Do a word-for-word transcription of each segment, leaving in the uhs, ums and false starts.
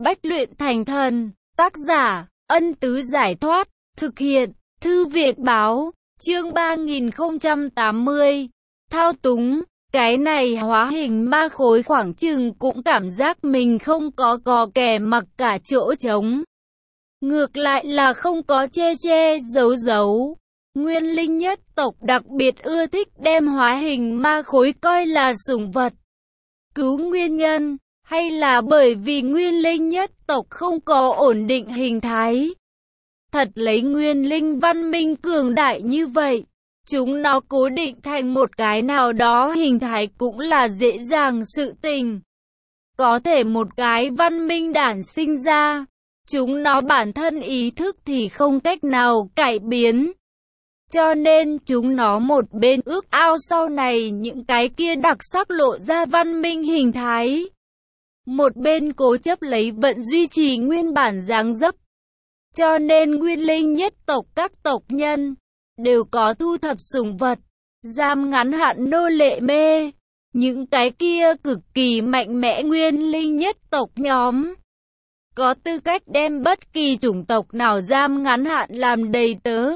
Bách luyện thành thần. Tác giả, Ân Tứ Giải Thoát. Thực hiện, Thư Viện Báo. Chương ba nghìn không trăm tám mươi. Thao túng. Cái này hóa hình ma khối khoảng chừng cũng cảm giác mình không có cò kè mặc cả chỗ trống. Ngược lại là không có che che giấu giấu. Nguyên linh nhất tộc đặc biệt ưa thích đem hóa hình ma khối coi là sủng vật. Cứu nguyên nhân, hay là bởi vì nguyên linh nhất tộc không có ổn định hình thái. Thật lấy nguyên linh văn minh cường đại như vậy, chúng nó cố định thành một cái nào đó hình thái cũng là dễ dàng sự tình. Có thể một cái văn minh đản sinh ra, chúng nó bản thân ý thức thì không cách nào cải biến. Cho nên chúng nó một bên ước ao sau này những cái kia đặc sắc lộ ra văn minh hình thái. Một bên cố chấp lấy vận duy trì nguyên bản dáng dấp. Cho nên nguyên linh nhất tộc các tộc nhân đều có thu thập sủng vật, giam ngắn hạn nô lệ mê. Những cái kia cực kỳ mạnh mẽ nguyên linh nhất tộc nhóm có tư cách đem bất kỳ chủng tộc nào giam ngắn hạn làm đầy tớ,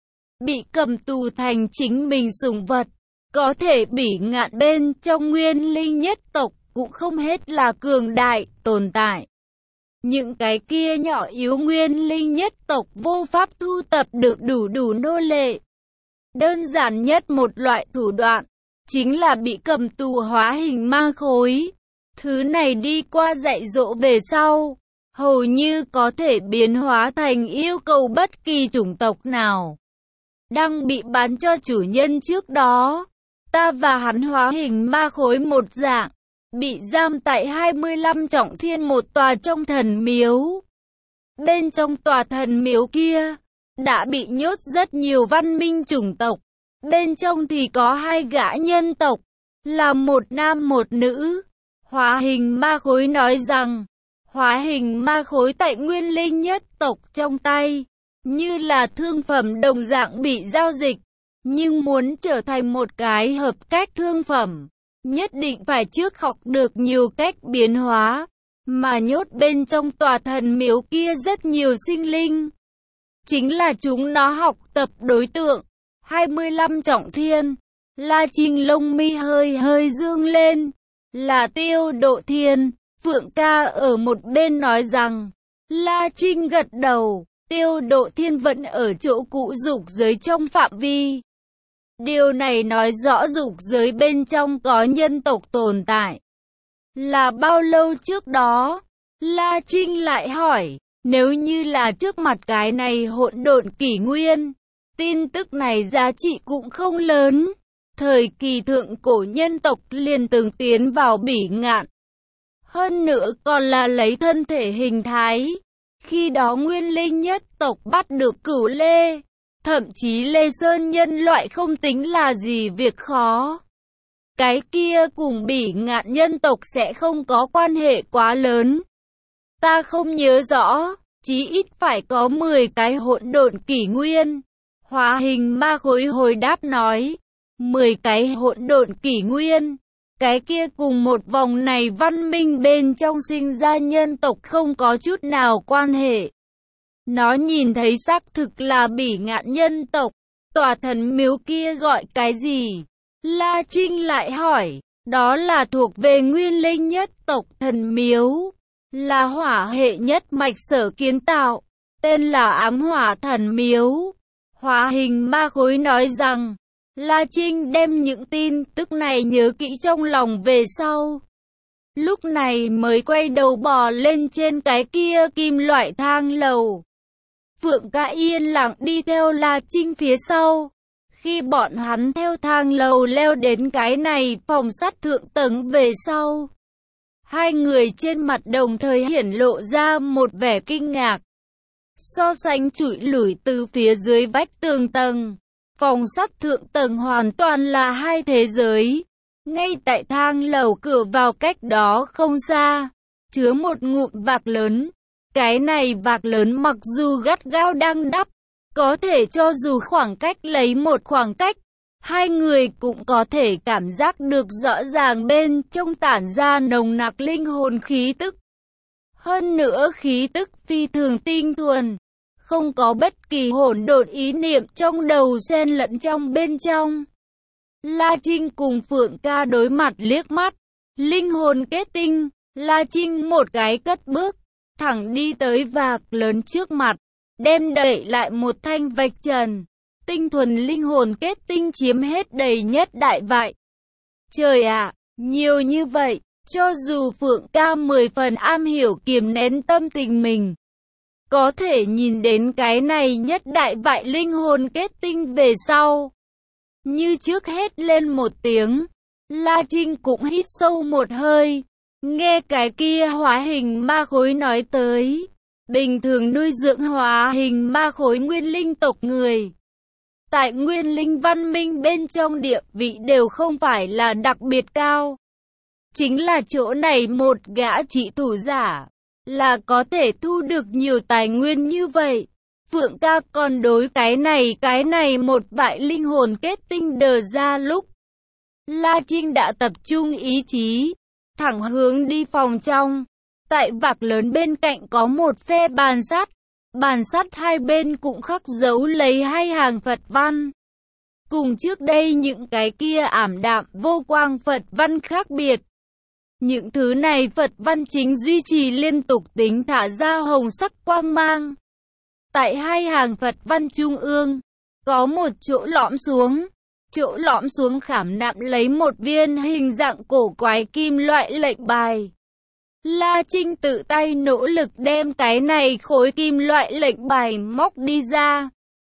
bị cầm tù thành chính mình sủng vật. Có thể bỉ ngạn bên trong nguyên linh nhất tộc cũng không hết là cường đại tồn tại. Những cái kia nhỏ yếu nguyên linh nhất tộc vô pháp thu tập được đủ đủ nô lệ. Đơn giản nhất một loại thủ đoạn chính là bị cầm tù hóa hình ma khối. Thứ này đi qua dạy dỗ về sau, hầu như có thể biến hóa thành yêu cầu bất kỳ chủng tộc nào. Đang bị bán cho chủ nhân trước đó, ta và hắn hóa hình ma khối một dạng, bị giam tại hai mươi lăm trọng thiên một tòa trong thần miếu. Bên trong tòa thần miếu kia, đã bị nhốt rất nhiều văn minh chủng tộc. Bên trong thì có hai gã nhân tộc, là một nam một nữ. Hóa hình ma khối nói rằng, hóa hình ma khối tại nguyên linh nhất tộc trong tay, như là thương phẩm đồng dạng bị giao dịch. Nhưng muốn trở thành một cái hợp cách thương phẩm, nhất định phải trước học được nhiều cách biến hóa, mà nhốt bên trong tòa thần miếu kia rất nhiều sinh linh. Chính là chúng nó học tập đối tượng. hai mươi lăm trọng thiên, La Trinh lông mi hơi hơi dương lên, là Tiêu Độ Thiên. Phượng ca ở một bên nói rằng, La Trinh gật đầu, Tiêu Độ Thiên vẫn ở chỗ cũ dục giới trong phạm vi. Điều này nói rõ dục giới bên trong có nhân tộc tồn tại. Là bao lâu trước đó? La Trinh lại hỏi, nếu như là trước mặt cái này hỗn độn kỷ nguyên, tin tức này giá trị cũng không lớn. Thời kỳ thượng cổ nhân tộc liền từng tiến vào bỉ ngạn. Hơn nữa còn là lấy thân thể hình thái. Khi đó nguyên linh nhất tộc bắt được Cửu Lê. Thậm chí Lê Sơn nhân loại không tính là gì việc khó. Cái kia cùng bỉ ngạn nhân tộc sẽ không có quan hệ quá lớn. Ta không nhớ rõ, chí ít phải có mười cái hỗn độn kỷ nguyên. Hóa hình ma khối hồi đáp nói, mười cái hỗn độn kỷ nguyên. Cái kia cùng một vòng này văn minh bên trong sinh ra nhân tộc không có chút nào quan hệ. Nó nhìn thấy xác thực là bỉ ngạn nhân tộc. Tòa thần miếu kia gọi cái gì? La Trinh lại hỏi. Đó là thuộc về nguyên linh nhất tộc thần miếu. Là hỏa hệ nhất mạch sở kiến tạo. Tên là ám hỏa thần miếu. Hóa hình ma khối nói rằng, La Trinh đem những tin tức này nhớ kỹ trong lòng về sau. Lúc này mới quay đầu bò lên trên cái kia kim loại thang lầu. Phượng ca yên lặng đi theo La Trinh phía sau. Khi bọn hắn theo thang lầu leo đến cái này phòng sắt thượng tầng về sau, hai người trên mặt đồng thời hiển lộ ra một vẻ kinh ngạc. So sánh trụi lủi từ phía dưới vách tường tầng, phòng sắt thượng tầng hoàn toàn là hai thế giới. Ngay tại thang lầu cửa vào cách đó không xa, chứa một ngụm vạc lớn. Cái này vạc lớn mặc dù gắt gao đang đắp, có thể cho dù khoảng cách lấy một khoảng cách, hai người cũng có thể cảm giác được rõ ràng bên trong tản ra nồng nặc linh hồn khí tức. Hơn nữa khí tức phi thường tinh thuần, không có bất kỳ hỗn độn ý niệm trong đầu xen lẫn trong bên trong. La Trinh cùng Phượng Ca đối mặt liếc mắt, linh hồn kết tinh, La Trinh một cái cất bước, thẳng đi tới vạc lớn trước mặt, đem đẩy lại một thanh vạch trần. Tinh thuần linh hồn kết tinh chiếm hết đầy nhất đại vại. Trời ạ, nhiều như vậy, cho dù Phượng Ca mười phần am hiểu kiềm nén tâm tình mình, có thể nhìn đến cái này nhất đại vại linh hồn kết tinh về sau. Như trước hét lên một tiếng, La Trinh cũng hít sâu một hơi, nghe cái kia hóa hình ma khối nói tới. Bình thường nuôi dưỡng hóa hình ma khối nguyên linh tộc người, tại nguyên linh văn minh bên trong địa vị đều không phải là đặc biệt cao. Chính là chỗ này một gã trị thủ giả, là có thể thu được nhiều tài nguyên như vậy. Phượng Ca còn đối cái này cái này một vại linh hồn kết tinh đờ ra lúc. La Trinh đã tập trung ý chí, thẳng hướng đi phòng trong. Tại vạc lớn bên cạnh có một phe bàn sắt, bàn sắt hai bên cũng khắc dấu lấy hai hàng Phật văn. Cùng trước đây những cái kia ảm đạm vô quang Phật văn khác biệt. Những thứ này Phật văn chính duy trì liên tục tính thả ra hồng sắc quang mang. Tại hai hàng Phật văn trung ương, có một chỗ lõm xuống. Chỗ lõm xuống khảm nạm lấy một viên hình dạng cổ quái kim loại lệnh bài. La Trinh tự tay nỗ lực đem cái này khối kim loại lệnh bài móc đi ra.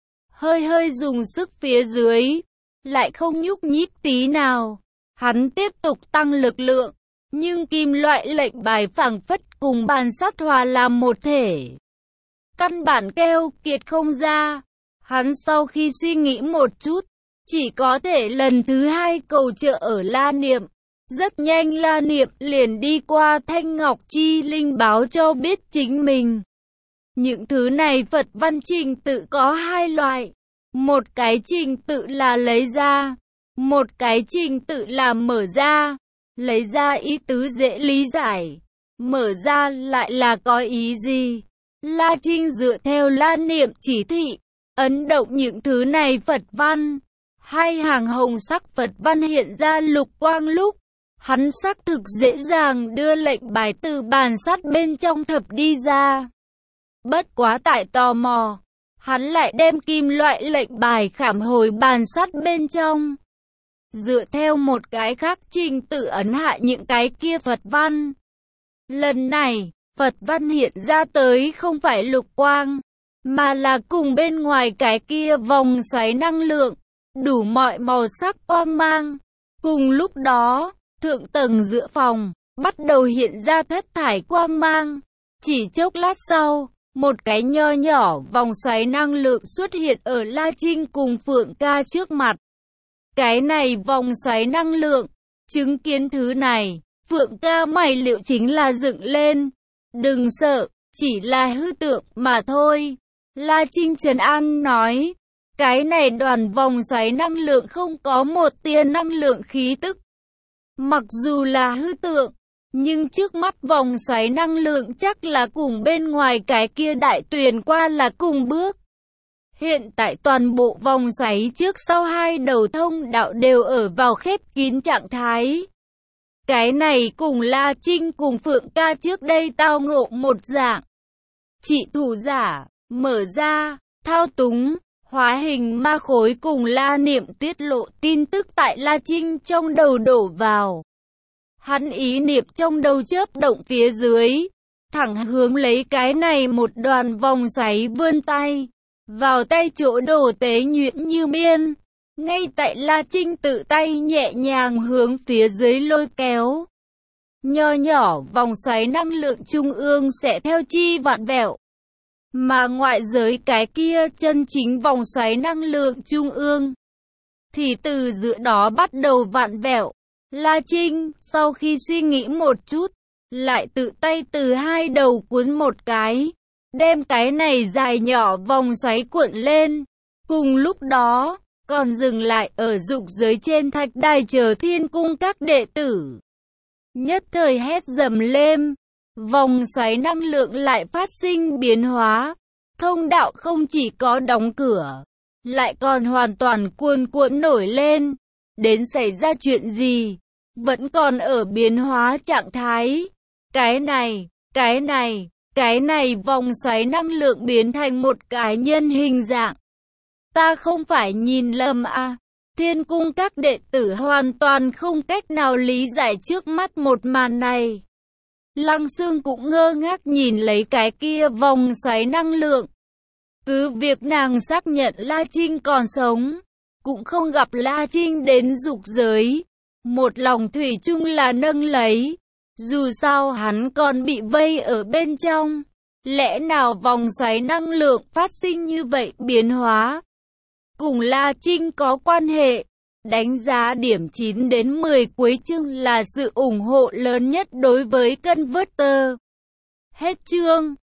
Hơi hơi dùng sức phía dưới, lại không nhúc nhích tí nào. Hắn tiếp tục tăng lực lượng, nhưng kim loại lệnh bài phảng phất cùng bàn sắt hòa làm một thể. Căn bản kêu kiệt không ra. Hắn sau khi suy nghĩ một chút, chỉ có thể lần thứ hai cầu trợ ở La Niệm. Rất nhanh La Niệm liền đi qua Thanh Ngọc Chi Linh báo cho biết chính mình. Những thứ này Phật văn trình tự có hai loại. Một cái trình tự là lấy ra, một cái trình tự là mở ra. Lấy ra ý tứ dễ lý giải, mở ra lại là có ý gì? La Trinh dựa theo La Niệm chỉ thị, ấn động những thứ này Phật văn. Hai hàng hồng sắc Phật văn hiện ra lục quang lúc, hắn xác thực dễ dàng đưa lệnh bài từ bàn sắt bên trong thập đi ra. Bất quá tại tò mò, hắn lại đem kim loại lệnh bài khảm hồi bàn sắt bên trong. Dựa theo một cái khác trình tự ấn hạ những cái kia Phật văn. Lần này, Phật văn hiện ra tới không phải lục quang, mà là cùng bên ngoài cái kia vòng xoáy năng lượng, đủ mọi màu sắc quang mang. Cùng lúc đó, thượng tầng giữa phòng, bắt đầu hiện ra thất thải quang mang. Chỉ chốc lát sau, một cái nho nhỏ vòng xoáy năng lượng xuất hiện ở La Trinh cùng Phượng Ca trước mặt. Cái này vòng xoáy năng lượng, chứng kiến thứ này, Phượng Ca mày liệu chính là dựng lên. Đừng sợ, chỉ là hư tượng mà thôi. La Trinh trấn an nói, cái này đoàn vòng xoáy năng lượng không có một tia năng lượng khí tức. Mặc dù là hư tượng, nhưng trước mắt vòng xoáy năng lượng chắc là cùng bên ngoài cái kia đại tuyền qua là cùng bước. Hiện tại toàn bộ vòng xoáy trước sau hai đầu thông đạo đều ở vào khép kín trạng thái. Cái này cùng La Trinh cùng Phượng Ca trước đây tao ngộ một dạng. Trị thủ giả, mở ra, thao túng, hóa hình ma khối cùng La Niệm tiết lộ tin tức tại La Trinh trong đầu đổ vào. Hắn ý niệm trong đầu chớp động phía dưới, thẳng hướng lấy cái này một đoàn vòng xoáy vươn tay. Vào tay chỗ đồ tế nhuyễn như miên. Ngay tại La Trinh tự tay nhẹ nhàng hướng phía dưới lôi kéo. Nho nhỏ vòng xoáy năng lượng trung ương sẽ theo chi vặn vẹo. Mà ngoại giới cái kia chân chính vòng xoáy năng lượng trung ương thì từ giữa đó bắt đầu vặn vẹo. La Trinh sau khi suy nghĩ một chút, lại tự tay từ hai đầu cuốn một cái, đem cái này dài nhỏ vòng xoáy cuộn lên. Cùng lúc đó, còn dừng lại ở dục giới trên thạch đài chờ Thiên Cung các đệ tử. Nhất thời hét dầm lên, vòng xoáy năng lượng lại phát sinh biến hóa. Thông đạo không chỉ có đóng cửa, lại còn hoàn toàn cuồn cuộn nổi lên. Đến xảy ra chuyện gì? Vẫn còn ở biến hóa trạng thái. Cái này, cái này, cái này vòng xoáy năng lượng biến thành một cái nhân hình dạng. Ta không phải nhìn lầm à? Thiên cung các đệ tử hoàn toàn không cách nào lý giải trước mắt một màn này. Lăng Xương cũng ngơ ngác nhìn lấy cái kia vòng xoáy năng lượng. Cứ việc nàng xác nhận La Trinh còn sống, cũng không gặp La Trinh đến dục giới. Một lòng thủy chung là nâng lấy. Dù sao hắn còn bị vây ở bên trong. Lẽ nào vòng xoáy năng lượng phát sinh như vậy biến hóa cùng La Trinh có quan hệ? Đánh giá điểm chín đến mười cuối chương là sự ủng hộ lớn nhất đối với Converter. Hết chương.